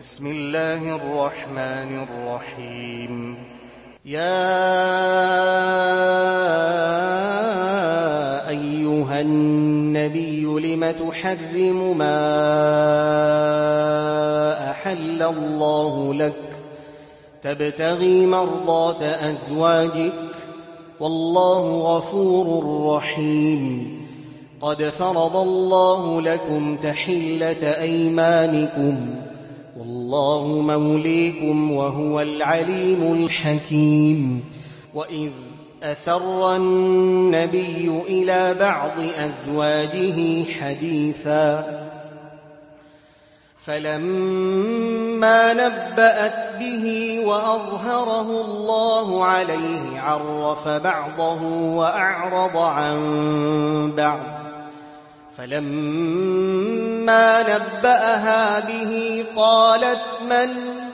بسم الله الرحمن الرحيم. يا أيها النبي لم تحرم ما أحل الله لك تبتغي مرضات أزواجك والله غفور رحيم. قد فرض الله لكم تحلة أيمانكم والله موليكم وهو العليم الحكيم. وإذ أسر النبي إلى بعض أزواجه حديثا فلما نبأت به وأظهره الله عليه عرف بعضه وأعرض عن بعض. فلما نبأها به قالت من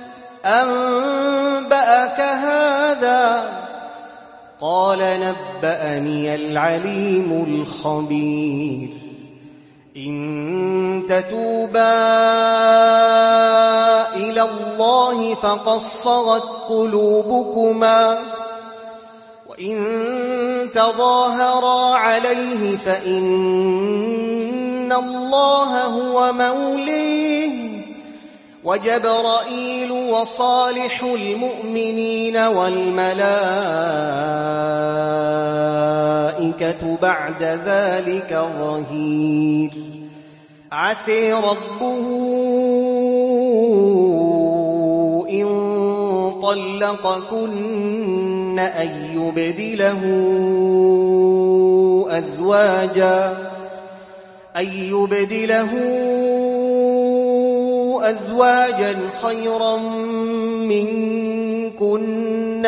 أنبأك هذا؟ قال نبأني العليم الخبير. إن تتوبا إلى الله فقد صغت قلوبكما وإن تظاهرا عليه فإن الله هو موليه وجبرائيل وصالح المؤمنين والملائكة بعد ذلك ظهير. عسى ربه إن طلقكن أن يبدله أزواجا خيرا منكن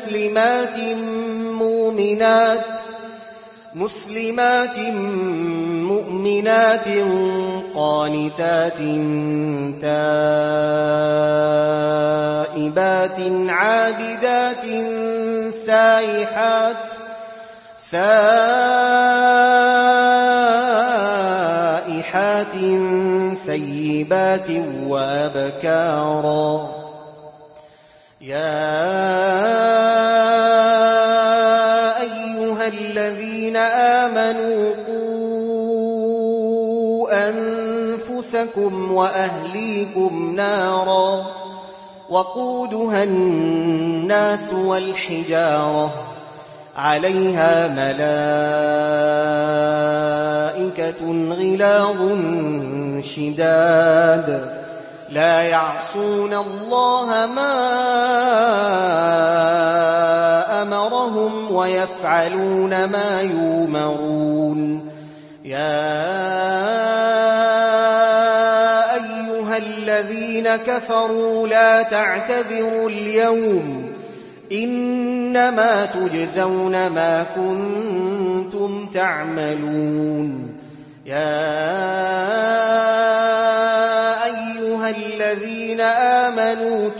مسلمات مؤمنات قانتات تائبات عابدات سائحات ثيبات وأبكارا. يا أيها الذين آمنوا قوا أنفسكم وأهليكم نارا وقودها الناس والحجارة عليها ملائكة غلاظ شداد لا يعصون الله ما أمرهم ويفعلون ما يؤمرون. يا أيها الذين كفروا لا تعتذروا اليوم إنما تجزون ما كنتم تعملون. يا أيها الذين آمنوا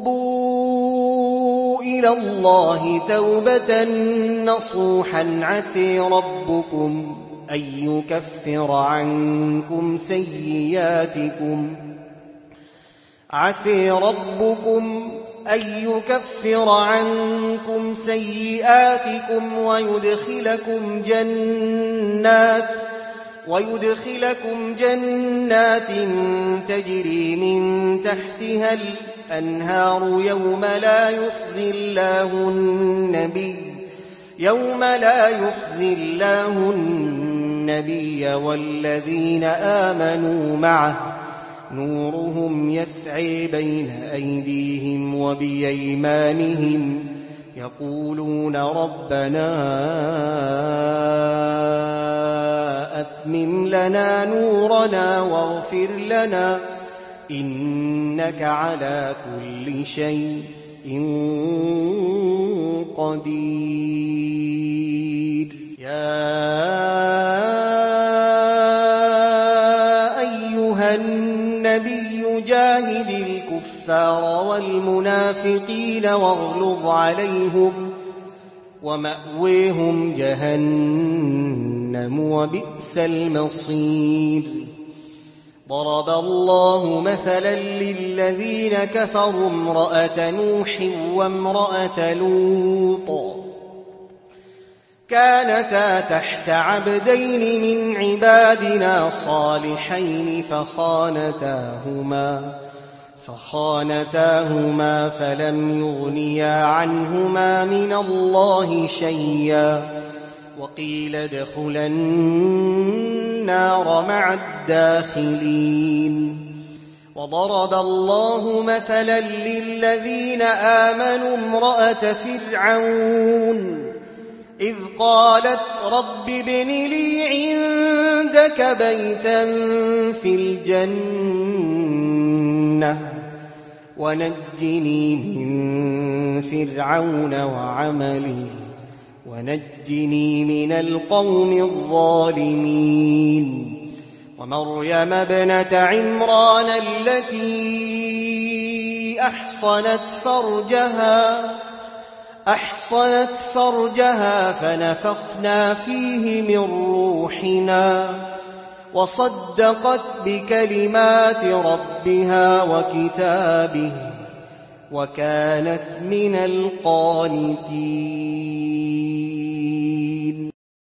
توبوا إلى الله توبة نصوحا عسى ربكم أن يكفر عنكم سيئاتكم ويدخلكم جنات تجري من تحتها الأنهار يوم لا يخزي الله النبي والذين آمنوا معه نورهم يسعي بين أيديهم وبأيمانهم يقولون ربنا أتمم لنا نورنا واغفر لنا إنك على كل شيء قدير. يا أيها النبي جاهد الكفار والمنافقين واغلظ عليهم ومأويهم جهنم وبئس المصير. ضرب الله مثلا للذين كفروا امرأة نوح وامرأة لوط كانتا تحت عبدين من عبادنا صالحين فخانتاهما فلم يغنيا عنهما من الله شيئا وقيل ادخلا النار مع الداخلين. وضرب الله مثلا للذين آمنوا امرأة فرعون إذ قالت رب ابن لي عندك بيتا في الجنة ونجني من فرعون وعمله ونجني من القوم الظالمين. ومريم ابنة عمران التي أحصنت فرجها فنفخنا فيه من روحنا وصدقت بكلمات ربها وكتابه وكانت من القانتين.